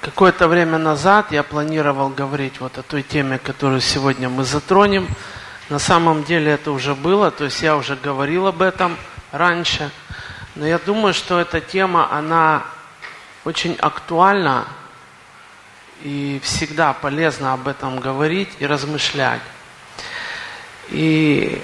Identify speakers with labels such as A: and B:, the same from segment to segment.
A: Какое-то время назад я планировал говорить вот о той теме, которую сегодня мы затронем. На самом деле это уже было, то есть я уже говорил об этом раньше. Но я думаю, что эта тема, она очень актуальна и всегда полезно об этом говорить и размышлять. И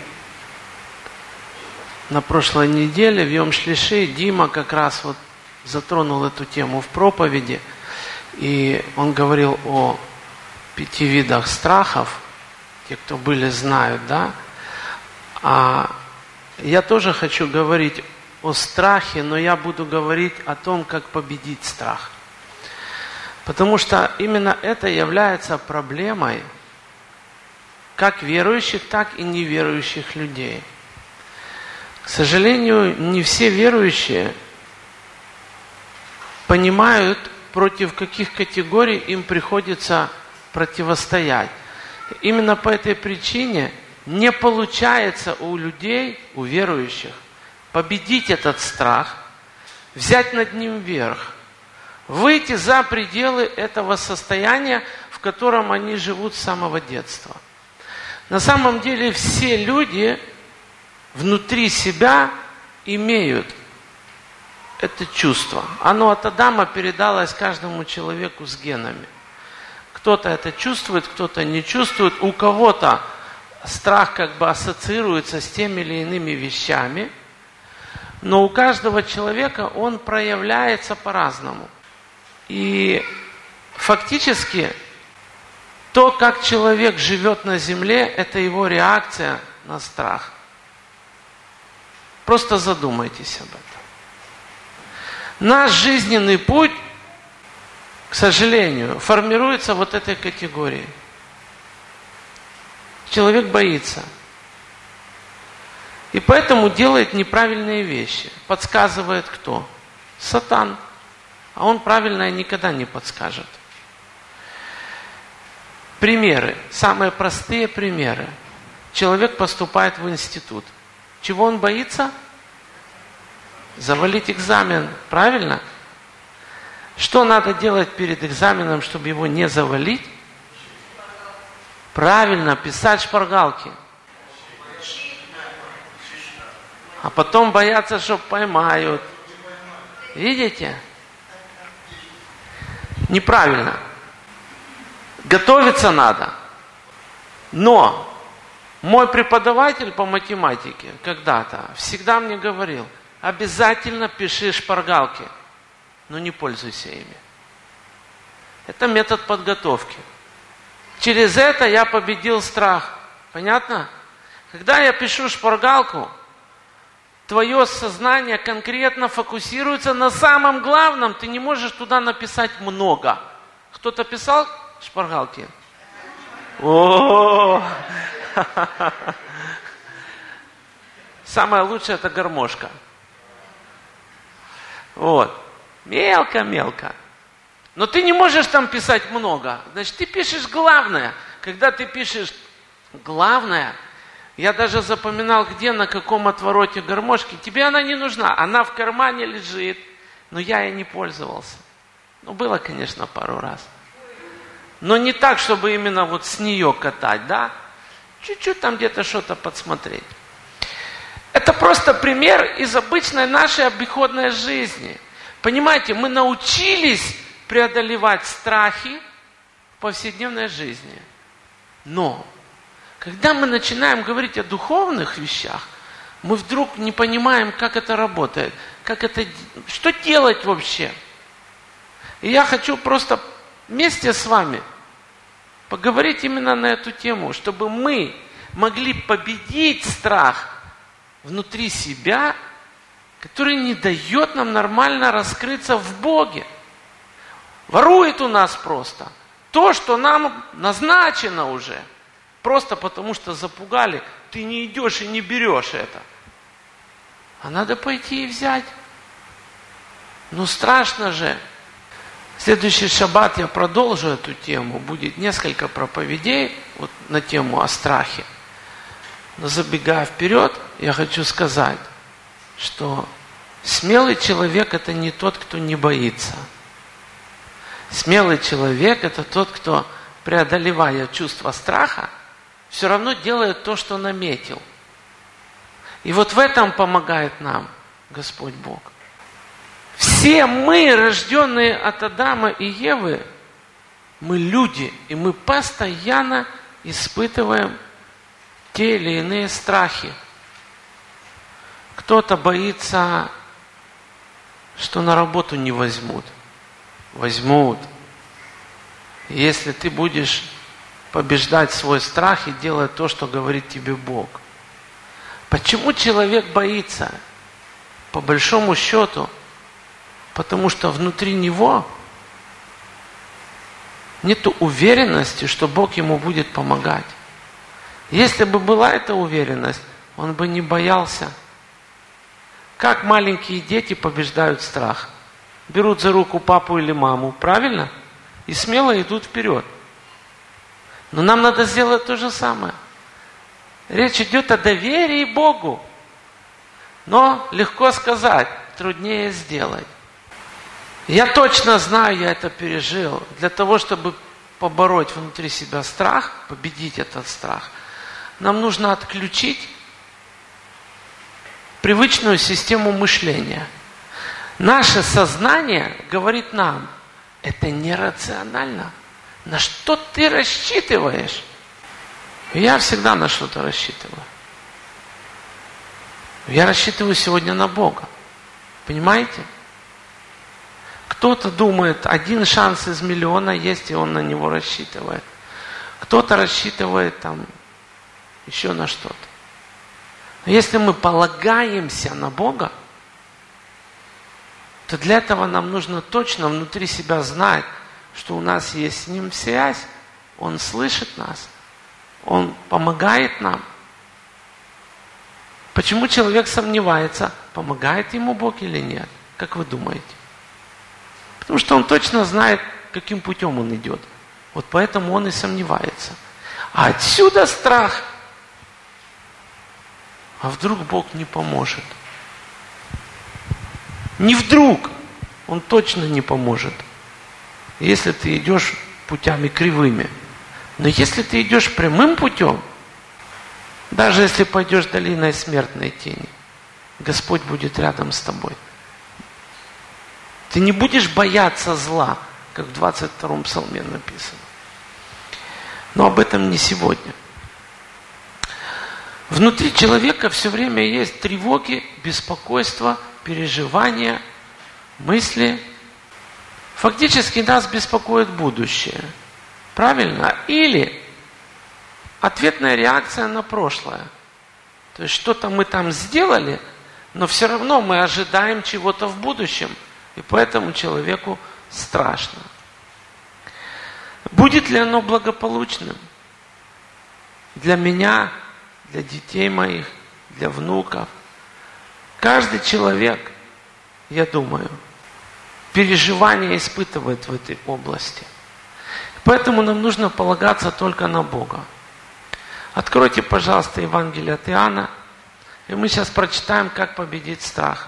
A: на прошлой неделе в Йом-Шлиши Дима как раз вот затронул эту тему в проповеди. И он говорил о 5 видах страхов. Те, кто были, знают, да? А я тоже хочу говорить о страхе, но я буду говорить о том, как победить страх. Потому что именно это является проблемой как верующих, так и неверующих людей. К сожалению, не все верующие понимают, против каких категорий им приходится противостоять. Именно по этой причине не получается у людей, у верующих, победить этот страх, взять над ним верх, выйти за пределы этого состояния, в котором они живут с самого детства. На самом деле все люди внутри себя имеют это чувство. Оно от Адама передалось каждому человеку с генами. Кто-то это чувствует, кто-то не чувствует. У кого-то страх как бы ассоциируется с теми или иными вещами. Но у каждого человека он проявляется по-разному. И фактически то, как человек живет на земле, это его реакция на страх. Просто задумайтесь об этом. Наш жизненный путь, к сожалению, формируется вот этой категорией. Человек боится. И поэтому делает неправильные вещи. Подсказывает кто? Сатан. А он правильное никогда не подскажет. Примеры. Самые простые примеры. Человек поступает в институт. Чего он боится? Завалить экзамен, правильно? Что надо делать перед экзаменом, чтобы его не завалить? Правильно, писать шпаргалки. А потом бояться, что поймают. Видите? Неправильно. Готовиться надо. Но мой преподаватель по математике когда-то всегда мне говорил: обязательно пиши шпаргалки, но не пользуйся ими. Это метод подготовки. Через это я победил страх. Понятно? Когда я пишу шпаргалку, твое сознание конкретно фокусируется на самом главном. Ты не можешь туда написать много. Кто-то писал шпаргалки? О! Самое лучшее — это гармошка. Вот. Мелко-мелко. Но ты не можешь там писать много. Значит, ты пишешь главное. Когда ты пишешь главное, я даже запоминал, где, на каком отвороте гармошки. Тебе она не нужна. Она в кармане лежит. Но я ей не пользовался. Ну, было, конечно, пару раз. Но не так, чтобы именно вот с нее катать, да? Чуть-чуть там где-то что-то подсмотреть. Это просто пример из обычной нашей обиходной жизни. Понимаете, мы научились преодолевать страхи в повседневной жизни. Но, когда мы начинаем говорить о духовных вещах, мы вдруг не понимаем, как это работает, что делать вообще. И я хочу просто вместе с вами поговорить именно на эту тему, чтобы мы могли победить страх внутри себя, который не дает нам нормально раскрыться в Боге. Ворует у нас просто то, что нам назначено уже. Просто потому, что запугали, ты не идешь и не берешь это. А надо пойти и взять. Ну страшно же. В следующий шаббат я продолжу эту тему. Будет несколько проповедей вот на тему о страхе. Но забегая вперед, я хочу сказать, что смелый человек — это не тот, кто не боится. Смелый человек – это тот, кто, преодолевая чувство страха, все равно делает то, что наметил. И вот в этом помогает нам Господь Бог. Все мы, рожденные от Адама и Евы, мы люди, и мы постоянно испытываем те или иные страхи. Кто-то боится, что на работу не возьмут. Возьмут. Если ты будешь побеждать свой страх и делать то, что говорит тебе Бог. Почему человек боится? По большому счету, потому что внутри него нет уверенности, что Бог ему будет помогать. Если бы была эта уверенность, он бы не боялся. Как маленькие дети побеждают страх? Берут за руку папу или маму, правильно? И смело идут вперед. Но нам надо сделать то же самое. Речь идет о доверии Богу. Но легко сказать, труднее сделать. Я точно знаю, я это пережил. Для того, чтобы побороть внутри себя страх, победить этот страх, нам нужно отключить привычную систему мышления. Наше сознание говорит нам, это нерационально. На что ты рассчитываешь? Я всегда на что-то рассчитываю. Я рассчитываю сегодня на Бога. Понимаете? Кто-то думает, один шанс из миллиона есть, и он на него рассчитывает. Кто-то рассчитывает там еще на что-то. Но если мы полагаемся на Бога, то для этого нам нужно точно внутри себя знать, что у нас есть с Ним связь, Он слышит нас, Он помогает нам. Почему человек сомневается, помогает ему Бог или нет? Как вы думаете? Потому что он точно знает, каким путем он идет. Вот поэтому он и сомневается. А отсюда страх. А вдруг Бог не поможет? Не вдруг. Он точно не поможет. Если ты идешь путями кривыми. Но если ты идешь прямым путем, даже если пойдешь долиной смертной тени, Господь будет рядом с тобой. Ты не будешь бояться зла, как в 22-м псалме написано. Но об этом не сегодня. Внутри человека все время есть тревоги, беспокойство, переживания, мысли. Фактически нас беспокоит будущее. Правильно? Или ответная реакция на прошлое. То есть что-то мы там сделали, но все равно мы ожидаем чего-то в будущем. И поэтому человеку страшно. Будет ли оно благополучным? Для меня, для детей моих, для внуков. Каждый человек, я думаю, переживания испытывает в этой области. Поэтому нам нужно полагаться только на Бога. Откройте, пожалуйста, Евангелие от Иоанна, и мы сейчас прочитаем, как победить страх.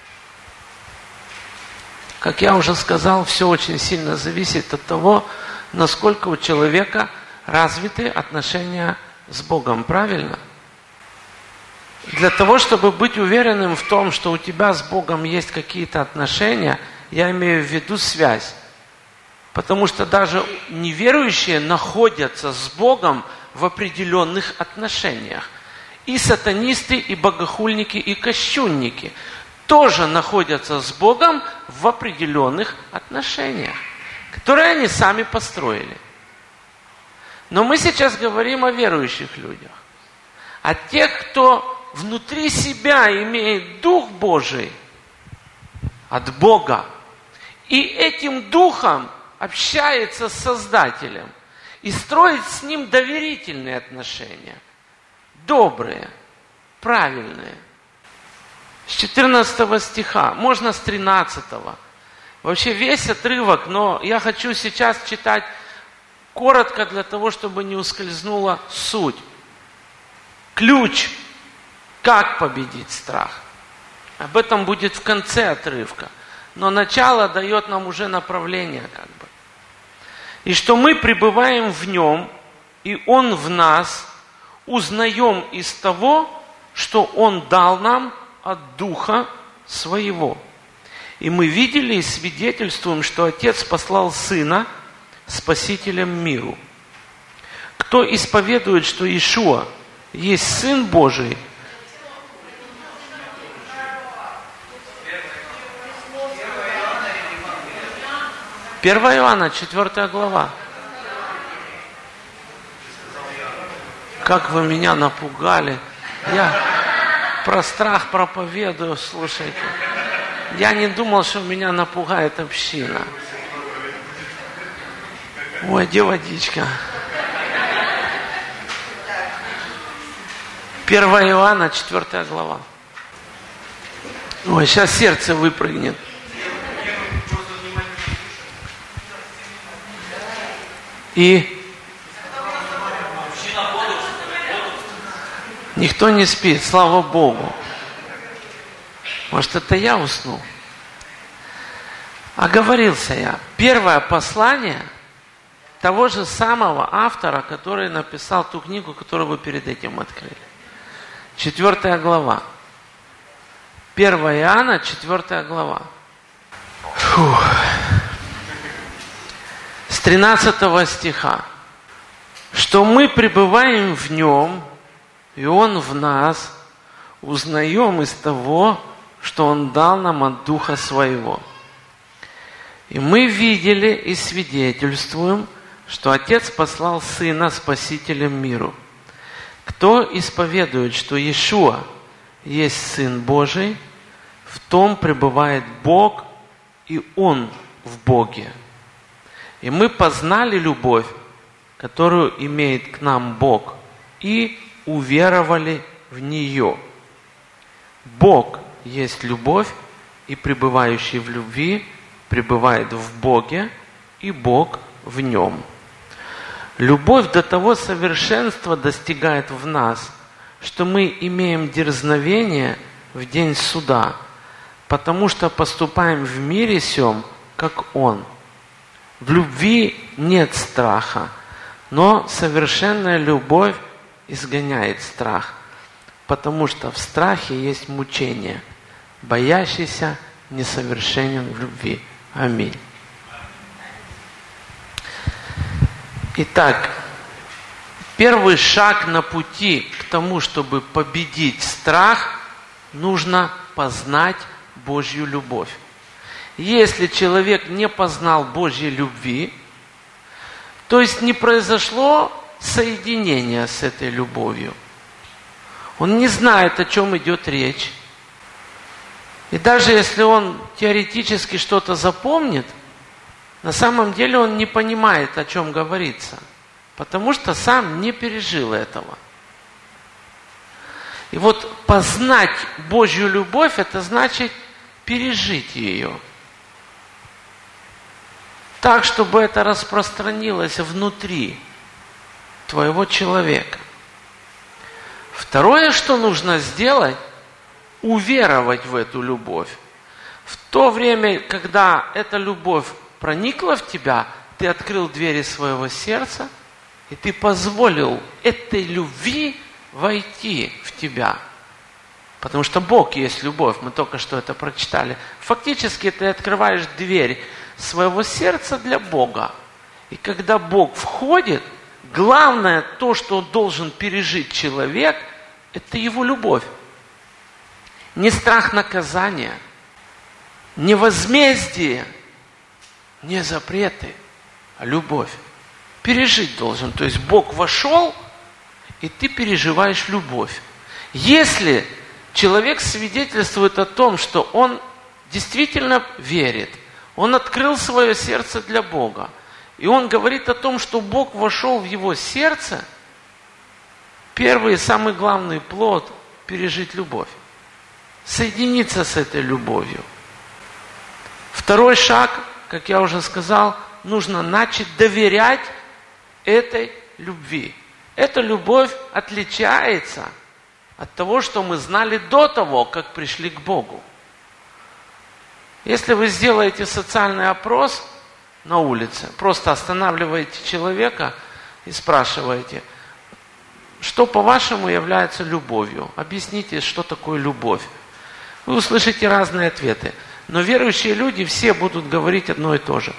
A: Как я уже сказал, все очень сильно зависит от того, насколько у человека развиты отношения с Богом. Правильно? Для того, чтобы быть уверенным в том, что у тебя с Богом есть какие-то отношения, я имею в виду связь. Потому что даже неверующие находятся с Богом в определенных отношениях. И сатанисты, и богохульники, и кощунники тоже находятся с Богом в определенных отношениях, которые они сами построили. Но мы сейчас говорим о верующих людях. О тех, кто внутри себя имеет Дух Божий от Бога. И этим Духом общается с Создателем. И строит с Ним доверительные отношения. Добрые, правильные. С 14 стиха, можно с 13. Вообще весь отрывок, но я хочу сейчас читать коротко для того, чтобы не ускользнула суть. Ключ, как победить страх. Об этом будет в конце отрывка. Но начало дает нам уже направление как бы. И что мы пребываем в Нем, и Он в нас, узнаем из того, что Он дал нам от Духа Своего. И мы видели и свидетельствуем, что Отец послал Сына Спасителем миру. Кто исповедует, что Иешуа есть Сын Божий, Первая Иоанна, 4 глава. Как вы меня напугали. Я про страх проповедую, слушайте. Я не думал, что меня напугает община. Ой, где водичка? 1 Иоанна, 4 глава. Ой, сейчас сердце выпрыгнет. И никто не спит, слава Богу. Может, это я уснул? Оговорился я. Первое послание того же самого автора, который написал ту книгу, которую вы перед этим открыли. 4 глава. 1 Иоанна, 4 глава. Фух. С 13 стиха. Что мы пребываем в Нем, и Он в нас, узнаем из того, что Он дал нам от Духа Своего. И мы видели и свидетельствуем, что Отец послал Сына Спасителем миру. Кто исповедует, что Иешуа есть Сын Божий, в том пребывает Бог, и Он в Боге. И мы познали любовь, которую имеет к нам Бог, и уверовали в нее. Бог есть любовь, и пребывающий в любви пребывает в Боге, и Бог в нем. Любовь до того совершенства достигает в нас, что мы имеем дерзновение в день суда, потому что поступаем в мире сем, как Он. В любви нет страха, но совершенная любовь изгоняет страх, потому что в страхе есть мучение. Боящийся несовершенен в любви. Аминь. Итак, первый шаг на пути к тому, чтобы победить страх, нужно познать Божью любовь. Если человек не познал Божьей любви, то есть не произошло соединение с этой любовью, он не знает, о чем идет речь. И даже если он теоретически что-то запомнит, на самом деле он не понимает, о чем говорится, потому что сам не пережил этого. И вот познать Божью любовь, это значит пережить ее. Так, чтобы это распространилось внутри твоего человека. Второе, что нужно сделать, уверовать в эту любовь. В то время, когда эта любовь проникла в тебя, ты открыл двери своего сердца, и ты позволил этой любви войти в тебя. Потому что Бог есть любовь, мы только что это прочитали. Фактически ты открываешь дверь своего сердца для Бога. И когда Бог входит, главное то, что он должен пережить человек, это его любовь. Не страх наказания, не возмездие, не запреты, а любовь. Пережить должен. То есть Бог вошел, и ты переживаешь любовь. Если человек свидетельствует о том, что он действительно верит, он открыл свое сердце для Бога, и он говорит о том, что Бог вошел в его сердце, первый и самый главный плод – пережить любовь. Соединиться с этой любовью. Второй шаг, как я уже сказал, нужно начать доверять этой любви. Эта любовь отличается от того, что мы знали до того, как пришли к Богу. Если вы сделаете социальный опрос, на улице. Просто останавливаете человека и спрашиваете, что, по-вашему, является любовью? Объясните, что такое любовь. Вы услышите разные ответы. Но верующие люди все будут говорить одно и то же.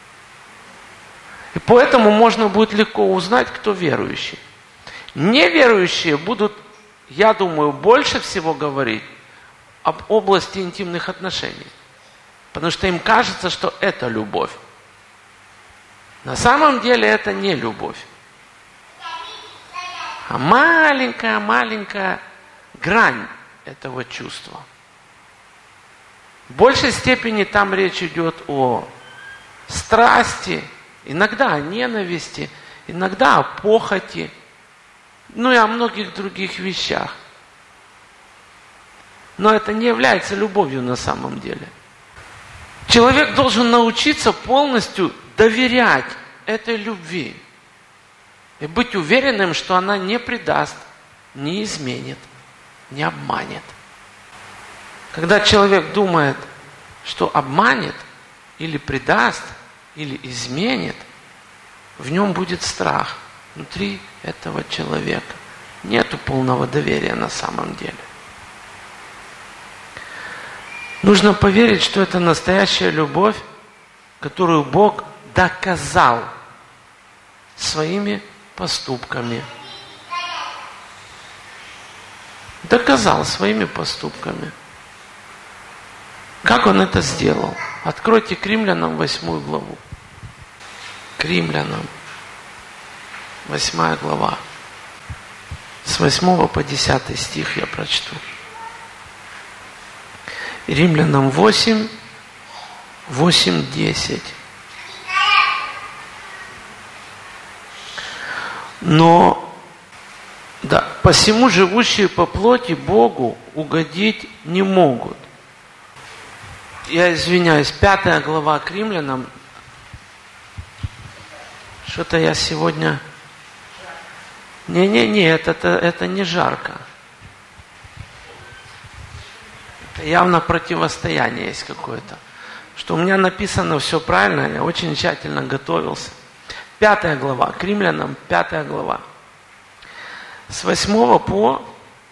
A: И поэтому можно будет легко узнать, кто верующий. Неверующие будут, я думаю, больше всего говорить об области интимных отношений. Потому что им кажется, что это любовь. На самом деле это не любовь. А маленькая грань этого чувства. В большей степени там речь идет о страсти, иногда о ненависти, иногда о похоти, ну и о многих других вещах. Но это не является любовью на самом деле. Человек должен научиться полностью доверять этой любви. И быть уверенным, что она не предаст, не изменит, не обманет. Когда человек думает, что обманет, или предаст, или изменит, в нем будет страх. Внутри этого человека нету полного доверия на самом деле. Нужно поверить, что это настоящая любовь, которую Бог доказал своими поступками. Доказал своими поступками. Как Он это сделал? Откройте к Римлянам 8 главу. К Римлянам 8 глава. С 8 по 10 стих я прочту. Римлянам 8, 10. Но, посему живущие по плоти Богу угодить не могут. Я извиняюсь, 5 глава к Римлянам. Что-то я сегодня... Не, это не жарко. Это явно противостояние есть какое-то. Что у меня написано все правильно, я очень тщательно готовился. 5 глава, к Римлянам 5 глава. С 8 по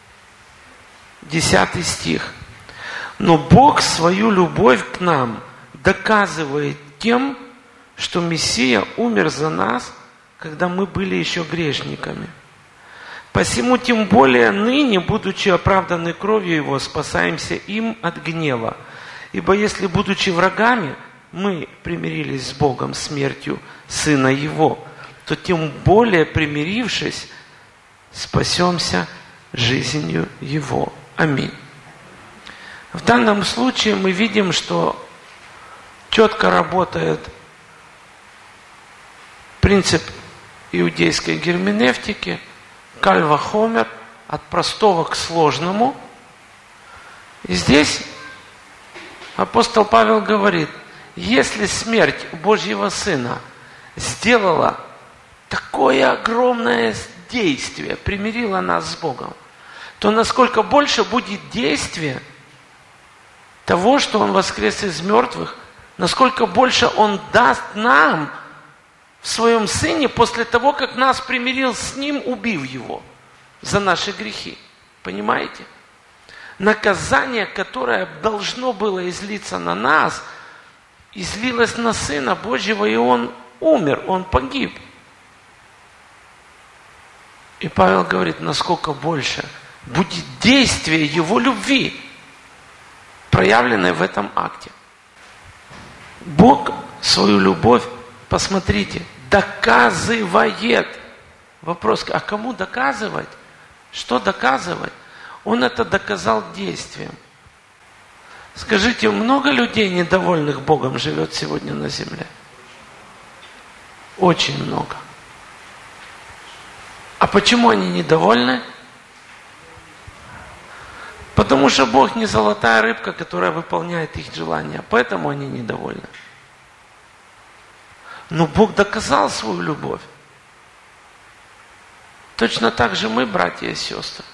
A: 10 стих. Но Бог свою любовь к нам доказывает тем, что Мессия умер за нас, когда мы были еще грешниками. Посему тем более ныне, будучи оправданы кровью Его, спасаемся им от гнева. Ибо если, будучи врагами, мы примирились с Богом смертью Сына Его, то тем более, примирившись, спасемся жизнью Его. Аминь. В данном случае мы видим, что четко работает принцип иудейской герменевтики, каль вахомер, от простого к сложному. И здесь апостол Павел говорит, если смерть Божьего Сына сделала такое огромное действие, примирила нас с Богом, то насколько больше будет действие того, что Он воскрес из мертвых, насколько больше Он даст нам в Своем Сыне после того, как нас примирил с Ним, убив Его за наши грехи. Понимаете? Наказание, которое должно было излиться на нас, излилось на Сына Божьего, и Он умер, Он погиб. И Павел говорит, насколько больше будет действие Его любви, проявленное в этом акте. Бог свою любовь, посмотрите, доказывает. Вопрос, а кому доказывать? Что доказывать? Он это доказал действием. Скажите, много людей, недовольных Богом, живет сегодня на земле? Очень много. А почему они недовольны? Потому что Бог не золотая рыбка, которая выполняет их желания. Поэтому они недовольны. Но Бог доказал свою любовь. Точно так же мы, братья и сестры,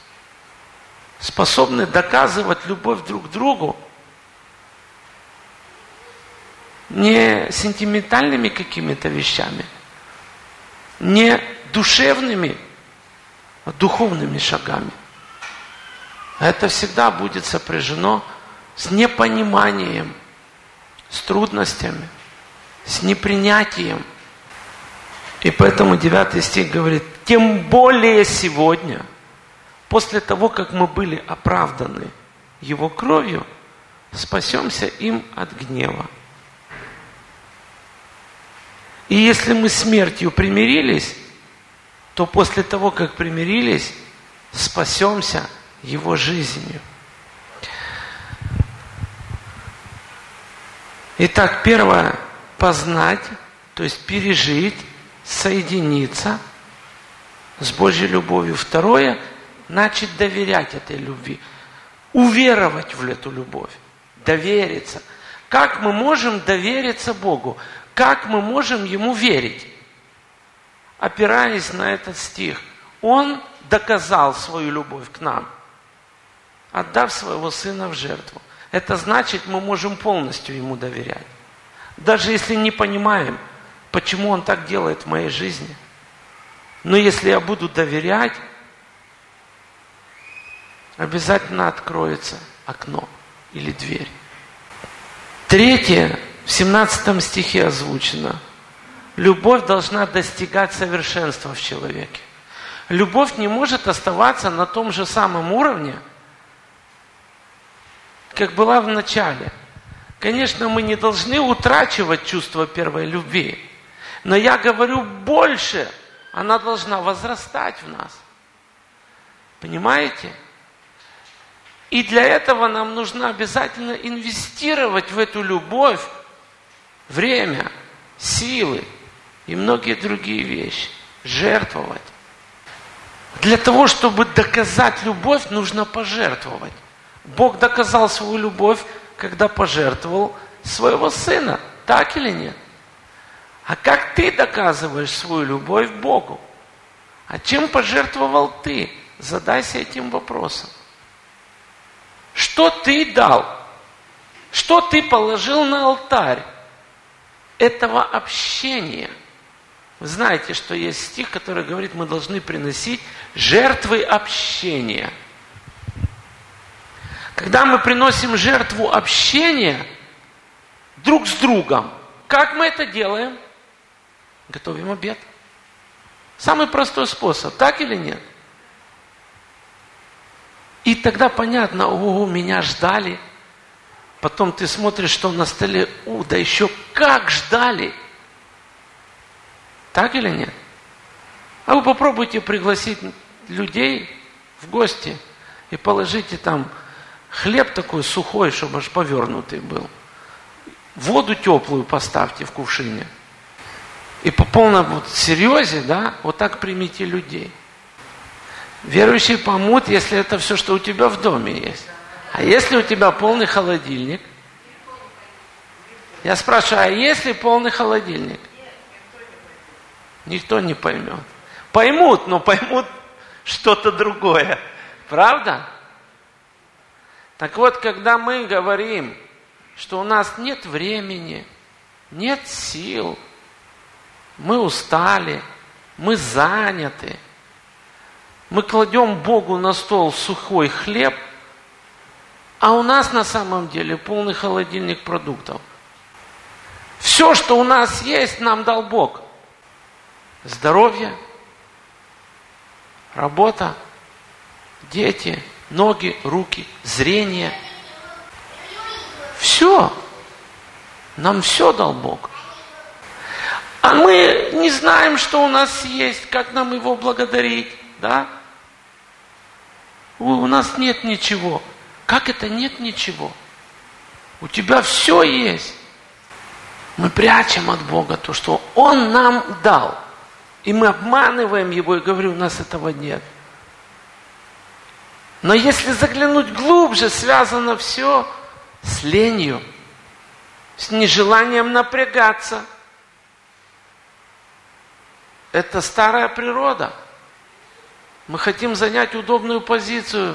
A: способны доказывать любовь друг к другу не сентиментальными какими-то вещами, не душевными, а духовными шагами. Это всегда будет сопряжено с непониманием, с трудностями, с непринятием. И поэтому 9 стих говорит: тем более сегодня, после того, как мы были оправданы Его кровью, спасемся им от гнева. И если мы смертью примирились, то после того, как примирились, спасемся Его жизнью. Итак, первое – познать, то есть пережить, соединиться с Божьей любовью. Второе – начать доверять этой любви, уверовать в эту любовь, довериться. Как мы можем довериться Богу? Как мы можем Ему верить? Опираясь на этот стих, Он доказал свою любовь к нам, отдав своего Сына в жертву. Это значит, мы можем полностью Ему доверять. Даже если не понимаем, почему Он так делает в моей жизни. Но если я буду доверять, обязательно откроется окно или дверь. Третье, в 17 стихе озвучено. Любовь должна достигать совершенства в человеке. Любовь не может оставаться на том же самом уровне, как была в начале. Конечно, мы не должны утрачивать чувство первой любви. Но я говорю больше, она должна возрастать в нас. Понимаете? И для этого нам нужно обязательно инвестировать в эту любовь время, силы и многие другие вещи. Жертвовать. Для того, чтобы доказать любовь, нужно пожертвовать. Бог доказал свою любовь, когда пожертвовал своего Сына. Так или нет? А как ты доказываешь свою любовь Богу? А чем пожертвовал ты? Задайся этим вопросом. Что ты дал? Что ты положил на алтарь этого общения? Вы знаете, что есть стих, который говорит, мы должны приносить жертвы общения. Когда мы приносим жертву общения друг с другом, как мы это делаем? Готовим обед. Самый простой способ, так или нет? И тогда понятно, ого, меня ждали. Потом ты смотришь, что на столе, да еще как ждали. Так или нет? А вы попробуйте пригласить людей в гости и положите там хлеб такой сухой, чтобы аж повернутый был. Воду теплую поставьте в кувшине. И по полному серьезе, да, вот так примите людей. Верующие поймут, если это все, что у тебя в доме есть. А если у тебя полный холодильник? Я спрашиваю, а если полный холодильник? Никто не поймет. Поймут, но поймут что-то другое. Правда? Так вот, когда мы говорим, что у нас нет времени, нет сил, мы устали, мы заняты, мы кладем Богу на стол сухой хлеб, а у нас на самом деле полный холодильник продуктов. Все, что у нас есть, нам дал Бог. Здоровье, работа, дети, ноги, руки, зрение. Все. Нам все дал Бог. А мы не знаем, что у нас есть, как нам Его благодарить, да? У нас нет ничего. Как это нет ничего? У тебя все есть. Мы прячем от Бога то, что Он нам дал. И мы обманываем Его и говорим, у нас этого нет. Но если заглянуть глубже, связано все с ленью, с нежеланием напрягаться. Это старая природа. Мы хотим занять удобную позицию,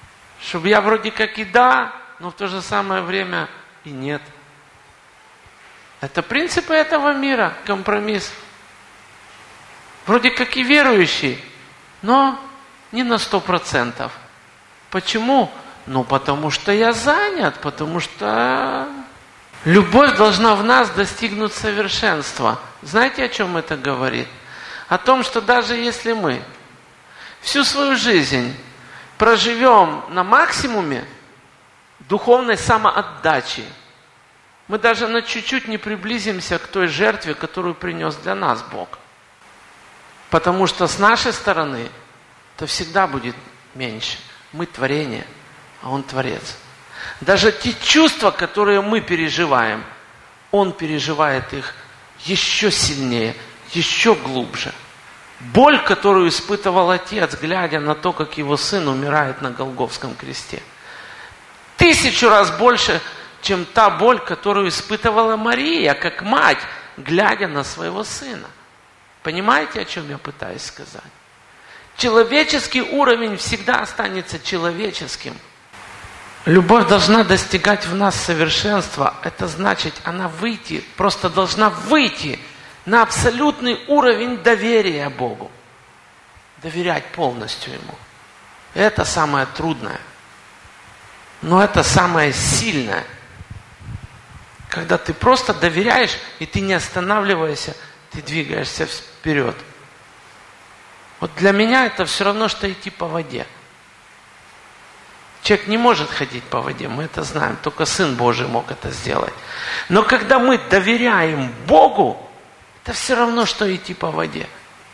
A: чтобы я вроде как и да, но в то же самое время и нет. Это принципы этого мира, компромисс. Вроде как и верующий, но не на 100%. Почему? Потому что я занят, потому что любовь должна в нас достигнуть совершенства. Знаете, о чем это говорит? О том, что даже если мы всю свою жизнь проживем на максимуме духовной самоотдачи, мы даже на чуть-чуть не приблизимся к той жертве, которую принес для нас Бог. Потому что с нашей стороны это всегда будет меньше. Мы творение, а Он Творец. Даже те чувства, которые мы переживаем, Он переживает их еще сильнее, еще глубже. Боль, которую испытывал Отец, глядя на то, как Его Сын умирает на Голгофском кресте. 1000 раз больше, чем та боль, которую испытывала Мария, как мать, глядя на своего Сына. Понимаете, о чем я пытаюсь сказать? Человеческий уровень всегда останется человеческим. Любовь должна достигать в нас совершенства. Это значит, она просто должна выйти на абсолютный уровень доверия Богу. Доверять полностью Ему. Это самое трудное. Но это самое сильное. Когда ты просто доверяешь, и ты не останавливаешься, ты двигаешься вперед. Вот для меня это все равно, что идти по воде. Человек не может ходить по воде, мы это знаем. Только Сын Божий мог это сделать. Но когда мы доверяем Богу, это все равно, что идти по воде.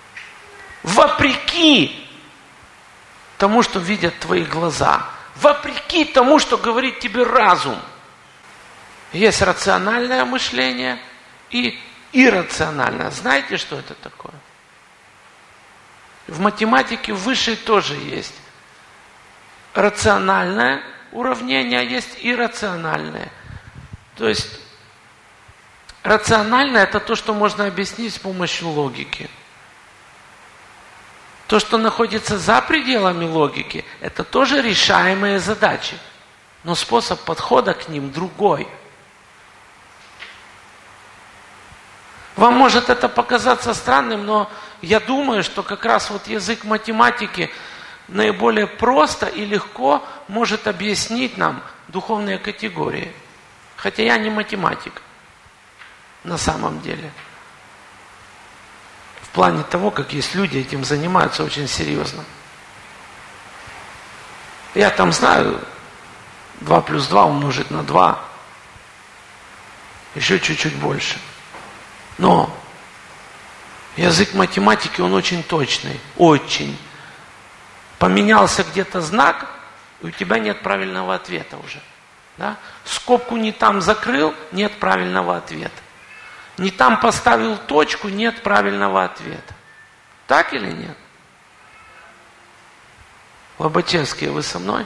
A: Вопреки тому, что видят твои глаза. Вопреки тому, что говорит тебе разум. Есть рациональное мышление и иррациональное. Знаете, что это такое? В математике высшей тоже есть рациональное уравнение, а есть иррациональное. То есть рациональное – это то, что можно объяснить с помощью логики. То, что находится за пределами логики, это тоже решаемые задачи. Но способ подхода к ним другой. Вам может это показаться странным, но я думаю, что как раз вот язык математики наиболее просто и легко может объяснить нам духовные категории. Хотя я не математик на самом деле. В плане того, как есть люди, этим занимаются очень серьезно. Я там знаю, 2 плюс 2 умножить на 2, еще чуть-чуть больше. Но язык математики, он очень точный, очень. Поменялся где-то знак, и у тебя нет правильного ответа уже. Да? Скобку не там закрыл, нет правильного ответа. Не там поставил точку, нет правильного ответа. Так или нет? Лобачевские, вы со мной?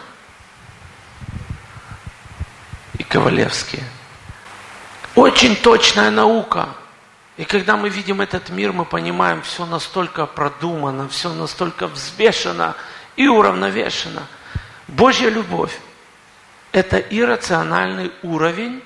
A: И Ковалевские. Очень точная наука. И когда мы видим этот мир, мы понимаем, все настолько продумано, все настолько взвешено и уравновешено. Божья любовь – это иррациональный уровень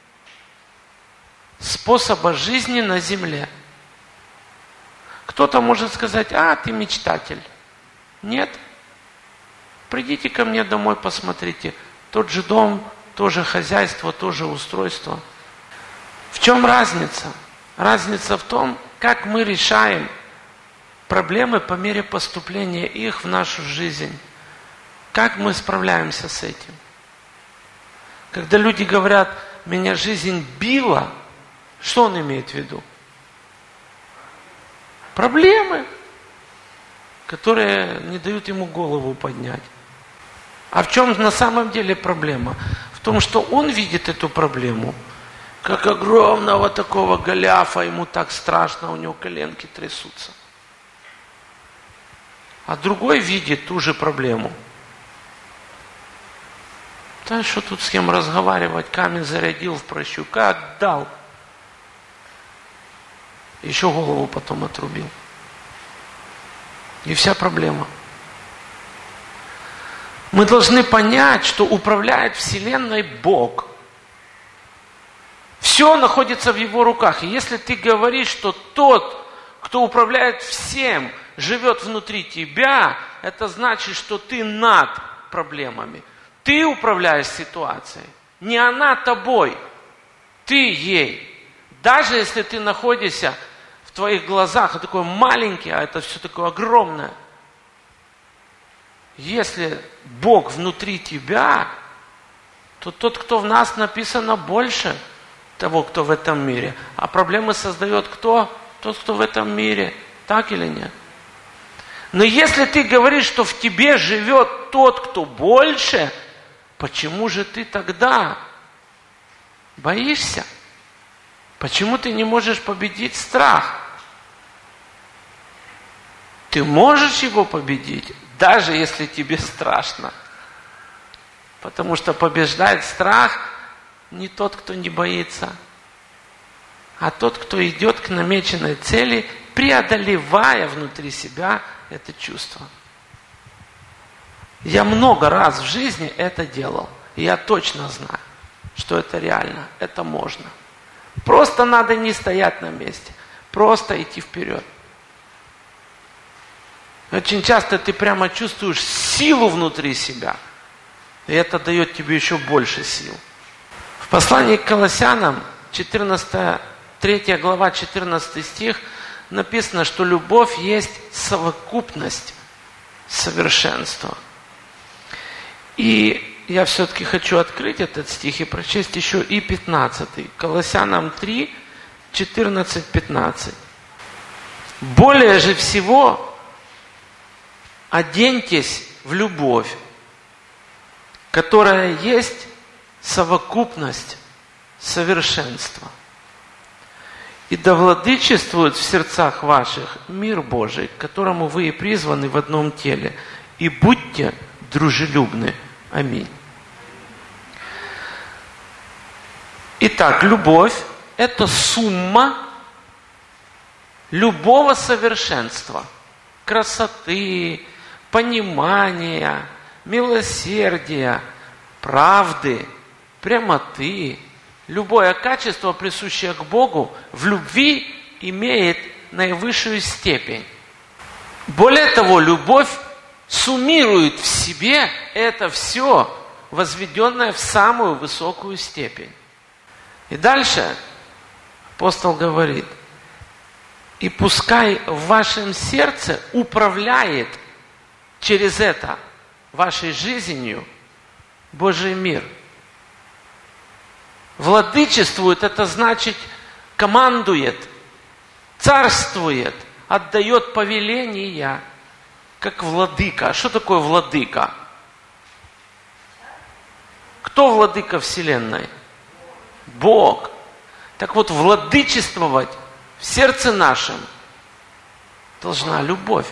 A: способа жизни на земле. Кто-то может сказать: ты мечтатель. Нет. Придите ко мне домой, посмотрите. Тот же дом, то же хозяйство, то же устройство. В чем разница? Разница в том, как мы решаем проблемы по мере поступления их в нашу жизнь. Как мы справляемся с этим? Когда люди говорят: меня жизнь била, что он имеет в виду? Проблемы, которые не дают ему голову поднять. А в чем на самом деле проблема? В том, что он видит эту проблему как огромного такого Голиафа, ему так страшно, у него коленки трясутся. А другой видит ту же проблему. Да что тут с кем разговаривать, камень зарядил в прощу, как дал. Еще голову потом отрубил. И вся проблема. Мы должны понять, что управляет Вселенной Бог. Все находится в его руках. И если ты говоришь, что тот, кто управляет всем, живет внутри тебя, это значит, что ты над проблемами. Ты управляешь ситуацией. Не она тобой, ты ей. Даже если ты находишься в твоих глазах, такой маленький, а это все такое огромное. Если Бог внутри тебя, то тот, кто в нас, написано больше того, кто в этом мире. А проблемы создает кто? Тот, кто в этом мире. Так или нет? Но если ты говоришь, что в тебе живет тот, кто больше, почему же ты тогда боишься? Почему ты не можешь победить страх? Ты можешь его победить, даже если тебе страшно. Потому что побеждает страх не тот, кто не боится, а тот, кто идет к намеченной цели, преодолевая внутри себя это чувство. Я много раз в жизни это делал. И я точно знаю, что это реально, это можно. Просто надо не стоять на месте, просто идти вперед. Очень часто ты прямо чувствуешь силу внутри себя, и это дает тебе еще больше сил. В послании к Колоссянам, 3 глава, 14 стих, написано, что любовь есть совокупность совершенства. И я все-таки хочу открыть этот стих и прочесть еще и 15. Колоссянам 3, 14, 15. «Более же всего оденьтесь в любовь, которая есть совокупность совершенства. И да владычествует в сердцах ваших мир Божий, к которому вы и призваны в одном теле, и будьте дружелюбны». Аминь. Итак, любовь – это сумма любого совершенства, красоты, понимания, милосердия, правды, прямоты. Любое качество, присущее к Богу, в любви имеет наивысшую степень. Более того, любовь суммирует в себе это все, возведенное в самую высокую степень. И дальше апостол говорит: «И пускай в вашем сердце управляет через это вашей жизнью Божий мир». Владычествует, это значит командует, царствует, отдает повеления, как владыка. А что такое владыка? Кто владыка Вселенной? Бог. Так вот, владычествовать в сердце нашем должна любовь.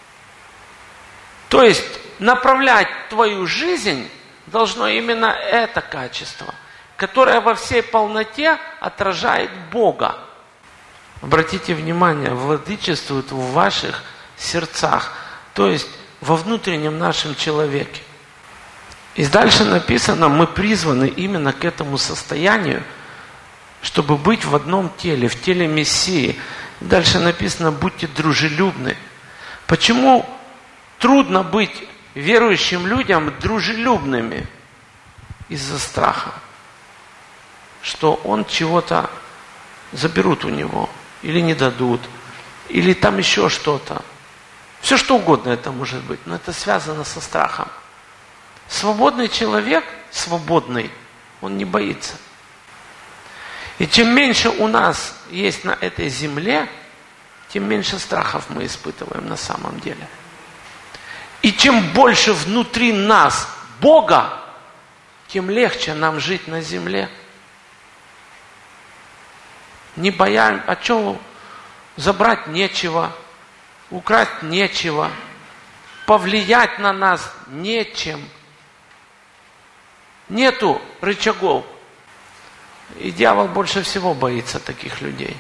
A: То есть, направлять твою жизнь должно именно это качество, которое во всей полноте отражает Бога. Обратите внимание, владычествует в ваших сердцах, то есть во внутреннем нашем человеке. И дальше написано, мы призваны именно к этому состоянию, чтобы быть в одном теле, в теле Мессии. Дальше написано, будьте дружелюбны. Почему трудно быть верующим людям дружелюбными? Из-за страха, что он чего-то заберут у него, или не дадут, или там еще что-то. Все что угодно это может быть, но это связано со страхом. Свободный человек, свободный, он не боится. И чем меньше у нас есть на этой земле, тем меньше страхов мы испытываем на самом деле. И чем больше внутри нас Бога, тем легче нам жить на земле. Не боясь, а что забрать нечего, украсть нечего, повлиять на нас нечем. Нету рычагов. И дьявол больше всего боится таких людей.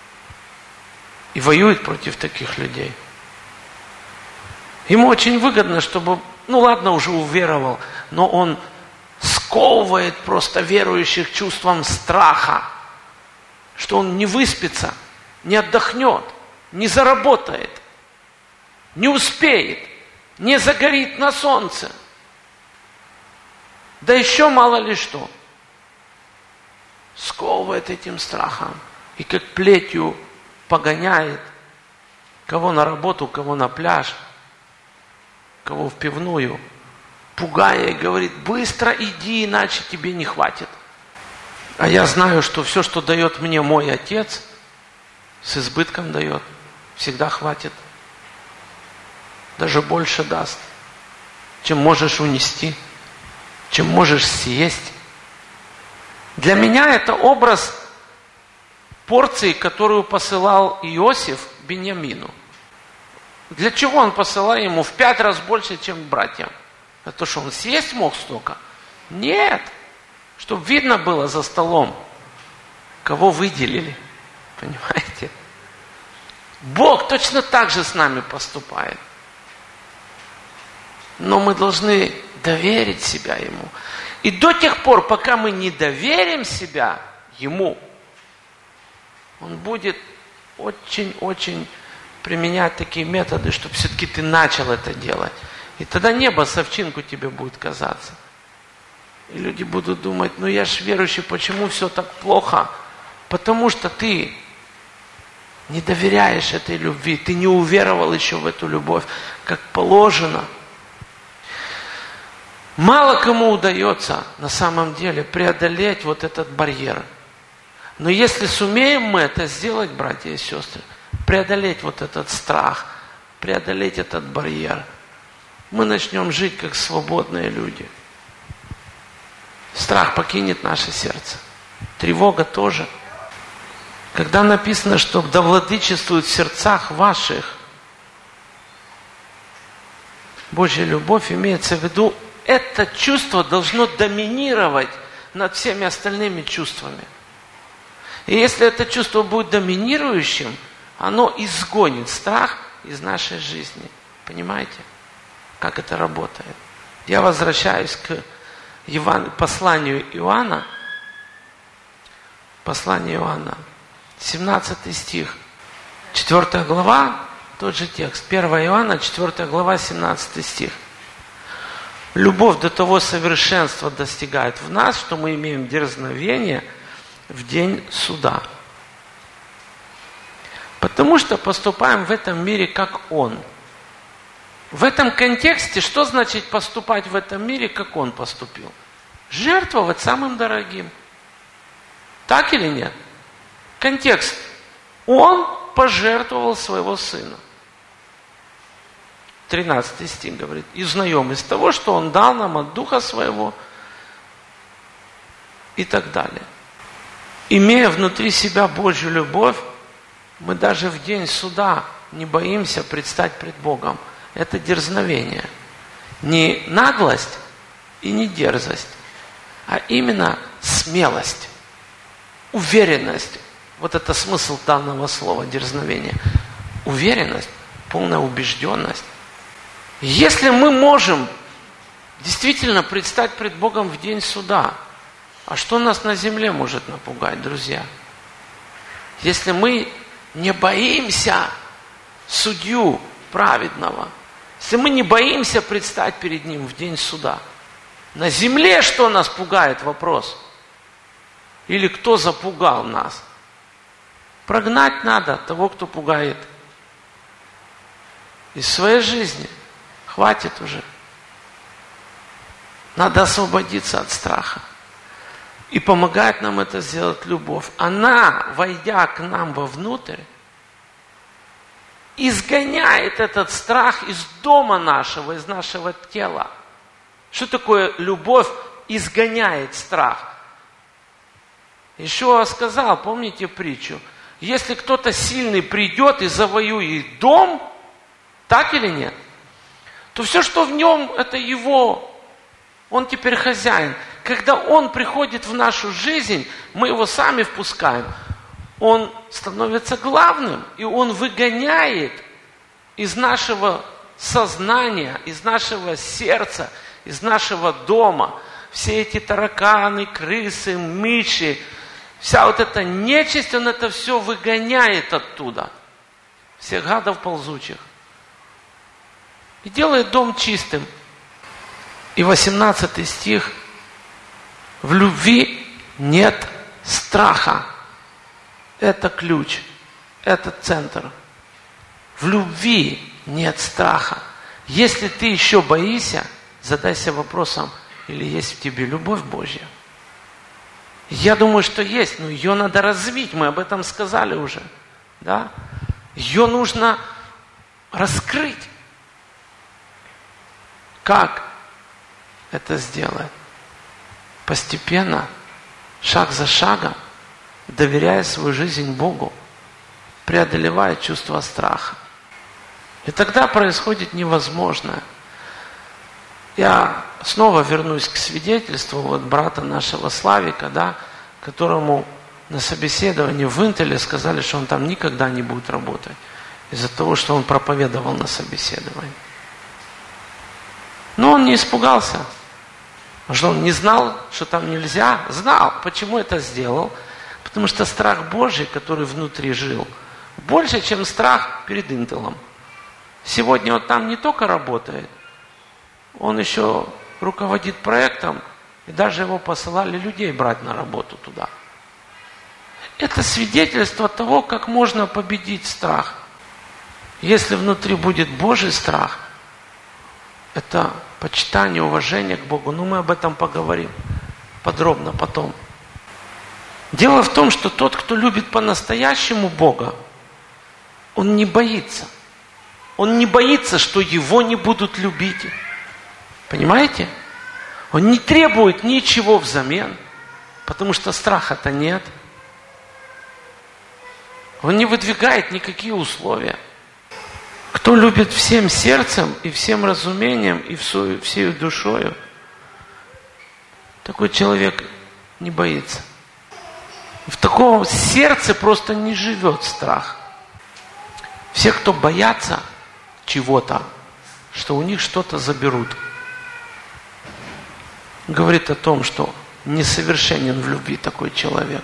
A: И воюет против таких людей. Ему очень выгодно, чтобы, ладно, уже уверовал, но он сковывает просто верующих чувством страха. что он не выспится, не отдохнет, не заработает, не успеет, не загорит на солнце. Да еще мало ли что. Сковывает этим страхом и как плетью погоняет кого на работу, кого на пляж, кого в пивную, пугая и говорит: быстро иди, иначе тебе не хватит. А я знаю, что все, что дает мне мой Отец, с избытком дает, всегда хватит. Даже больше даст, чем можешь унести, чем можешь съесть. Для меня это образ порции, которую посылал Иосиф Беньямину. Для чего он посылал ему в 5 раз больше, чем братьям? Это что, он съесть мог столько? Нет. Чтобы видно было за столом, кого выделили. Понимаете? Бог точно так же с нами поступает. Но мы должны доверить себя Ему. И до тех пор, пока мы не доверим себя Ему, Он будет очень-очень применять такие методы, чтобы все-таки ты начал это делать. И тогда небо совчинку тебе будет казаться. И люди будут думать: ну я ж верующий, почему все так плохо? Потому что ты не доверяешь этой любви, ты не уверовал еще в эту любовь, как положено. Мало кому удается на самом деле преодолеть вот этот барьер. Но если сумеем мы это сделать, братья и сестры, преодолеть вот этот страх, преодолеть этот барьер, мы начнем жить как свободные люди. Страх покинет наше сердце. Тревога тоже. Когда написано, что да владычествует в сердцах ваших Божья любовь, имеется в виду, это чувство должно доминировать над всеми остальными чувствами. И если это чувство будет доминирующим, оно изгонит страх из нашей жизни. Понимаете, как это работает? Я возвращаюсь к посланию Иоанна. Послание Иоанна, 17 стих, 4 глава, тот же текст. 1 Иоанна, 4 глава, 17 стих. Любовь до того совершенства достигает в нас, что мы имеем дерзновение в день суда. Потому что поступаем в этом мире, как Он. В этом контексте, что значит поступать в этом мире, как Он поступил? Жертвовать самым дорогим. Так или нет? Контекст. Он пожертвовал своего Сына. 13 стих говорит: и узнаем из того, что Он дал нам от Духа Своего, и так далее. Имея внутри себя Божью любовь, мы даже в день суда не боимся предстать пред Богом. Это дерзновение. Не наглость и не дерзость, а именно смелость, уверенность. Вот это смысл данного слова дерзновение. Уверенность, полная убежденность. Если мы можем действительно предстать пред Богом в день суда, а что нас на земле может напугать, друзья? Если мы не боимся судью праведного, если мы не боимся предстать перед Ним в день суда, на земле что нас пугает, вопрос? Или кто запугал нас? Прогнать надо того, кто пугает. Из своей жизни. Хватит уже. Надо освободиться от страха. И помогает нам это сделать любовь. Она, войдя к нам вовнутрь, изгоняет этот страх из дома нашего, из нашего тела. Что такое любовь изгоняет страх? Ишуа сказал, помните притчу? Если кто-то сильный придет и завоюет дом, так или нет? То все, что в нем, это его. Он теперь хозяин. Когда он приходит в нашу жизнь, мы его сами впускаем. Он становится главным, и он выгоняет из нашего сознания, из нашего сердца, из нашего дома все эти тараканы, крысы, мыши, Вся вот эта нечисть, он это все выгоняет оттуда. Всех гадов ползучих. И делает дом чистым. И 18 стих. В любви нет страха. Это ключ. Это центр. В любви нет страха. Если ты еще боишься, задайся вопросом, или есть в тебе любовь Божья. Я думаю, что есть, но ее надо развить. Мы об этом сказали уже. Да? Ее нужно раскрыть. Как это сделать? Постепенно, шаг за шагом, доверяя свою жизнь Богу, преодолевая чувство страха. И тогда происходит невозможное. Я снова вернусь к свидетельству вот брата нашего Славика, да, которому на собеседовании в Интеле сказали, что он там никогда не будет работать из-за того, что он проповедовал на собеседовании. Но он не испугался. Что он не знал, что там нельзя? Знал. Почему это сделал? Потому что страх Божий, который внутри жил, больше, чем страх перед Интелом. Сегодня он там не только работает, он еще руководит проектом, и даже его посылали людей брать на работу туда. Это свидетельство того, как можно победить страх. Если внутри будет Божий страх, это почитание, уважение к Богу. Но мы об этом поговорим подробно потом. Дело в том, что тот, кто любит по-настоящему Бога, он не боится. Он не боится, что его не будут любить. Понимаете? Он не требует ничего взамен, потому что страха-то нет. Он не выдвигает никакие условия. Кто любит всем сердцем и всем разумением и всей душою, такой человек не боится. В таком сердце просто не живет страх. Все, кто боятся чего-то, что у них что-то заберут, говорит о том, что несовершенен в любви такой человек.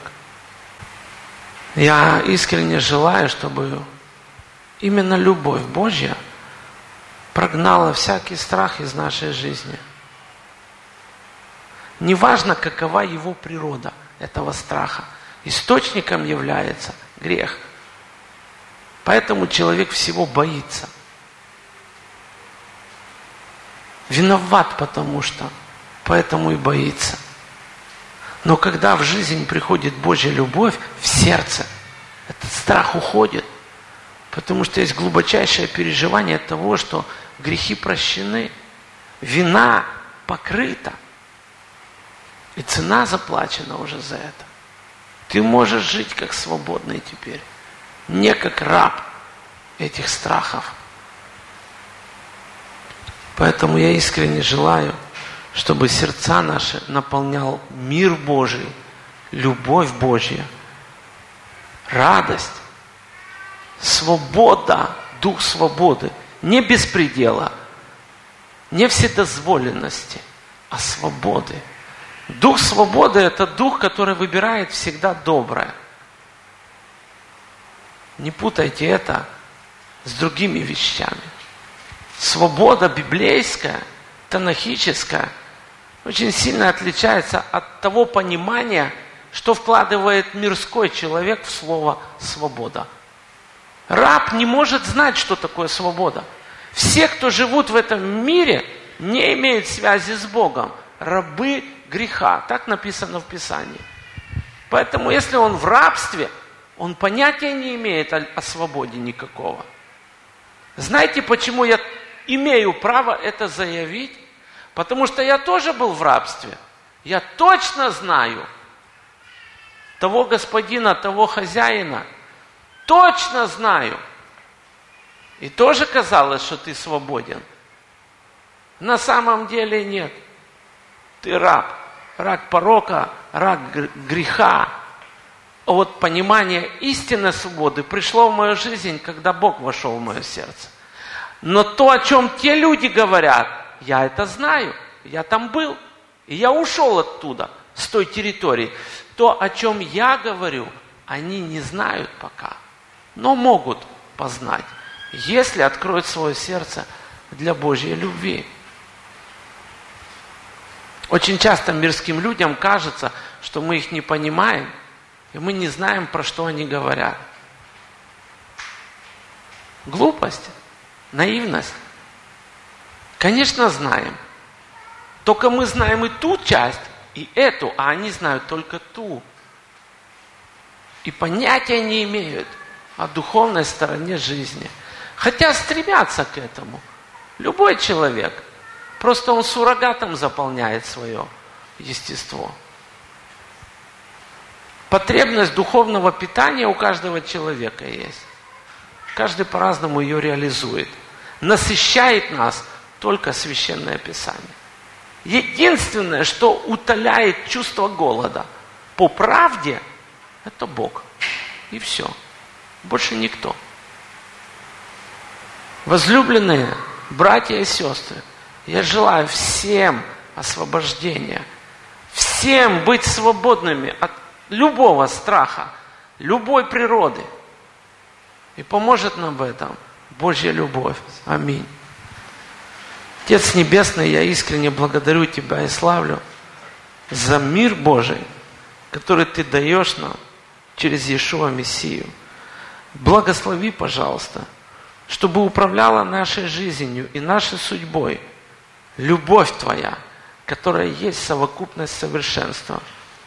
A: Я искренне желаю, чтобы именно любовь Божья прогнала всякий страх из нашей жизни. Неважно, какова его природа, этого страха. Источником является грех. Поэтому человек всего боится. Виноват, потому что, поэтому и боится. Но когда в жизнь приходит Божья любовь, в сердце, этот страх уходит. Потому что есть глубочайшее переживание того, что грехи прощены, вина покрыта, и цена заплачена уже за это. Ты можешь жить как свободный теперь, не как раб этих страхов. Поэтому я искренне желаю, чтобы сердца наши наполнял мир Божий, любовь Божья, радость, свобода, дух свободы, не беспредела, не вседозволенности, а свободы. Дух свободы – это дух, который выбирает всегда доброе. Не путайте это с другими вещами. Свобода библейская, танахическая, очень сильно отличается от того понимания, что вкладывает мирской человек в слово «свобода». Раб не может знать, что такое свобода. Все, кто живут в этом мире, не имеют связи с Богом. Рабы греха. Так написано в Писании. Поэтому, если он в рабстве, он понятия не имеет о свободе никакого. Знаете, почему я имею право это заявить? Потому что я тоже был в рабстве. Я точно знаю того господина, того хозяина. Точно знаю. И тоже казалось, что ты свободен. На самом деле нет. Ты раб. Раб порока, раб греха. А вот понимание истинной свободы пришло в мою жизнь, когда Бог вошел в мое сердце. Но то, о чем те люди говорят, я это знаю. Я там был. И я ушел оттуда, с той территории. то, о чем я говорю, они не знают пока, но могут познать, если откроют свое сердце для Божьей любви. Очень часто мирским людям кажется, что мы их не понимаем, и мы не знаем, про что они говорят. Глупость, наивность. Конечно, знаем. Только мы знаем и ту часть, и эту, а они знают только ту. И понятия не имеют о духовной стороне жизни. Хотя стремятся к этому. Любой человек. Просто он суррогатом заполняет свое естество. Потребность духовного питания у каждого человека есть. Каждый по-разному ее реализует. Насыщает нас только Священное Писание. Единственное, что утоляет чувство голода по правде, это Бог. И все. Больше никто. Возлюбленные братья и сестры, я желаю всем освобождения. Всем быть свободными от любого страха, любой природы. И поможет нам в этом Божья любовь. Аминь. Отец Небесный, я искренне благодарю Тебя и славлю за мир Божий, который Ты даешь нам через Иешуа Мессию. Благослови, пожалуйста, чтобы управляла нашей жизнью и нашей судьбой любовь Твоя, которая есть совокупность совершенства.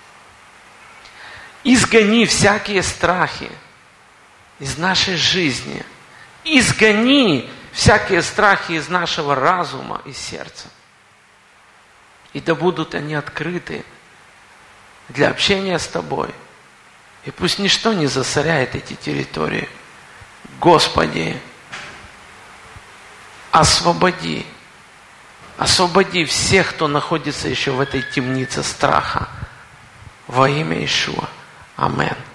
A: Изгони всякие страхи из нашей жизни. Изгони всякие страхи из нашего разума и сердца. И да будут они открыты для общения с Тобой. И пусть ничто не засоряет эти территории. Господи, освободи. Освободи всех, кто находится еще в этой темнице страха. Во имя Иешуа. Амен.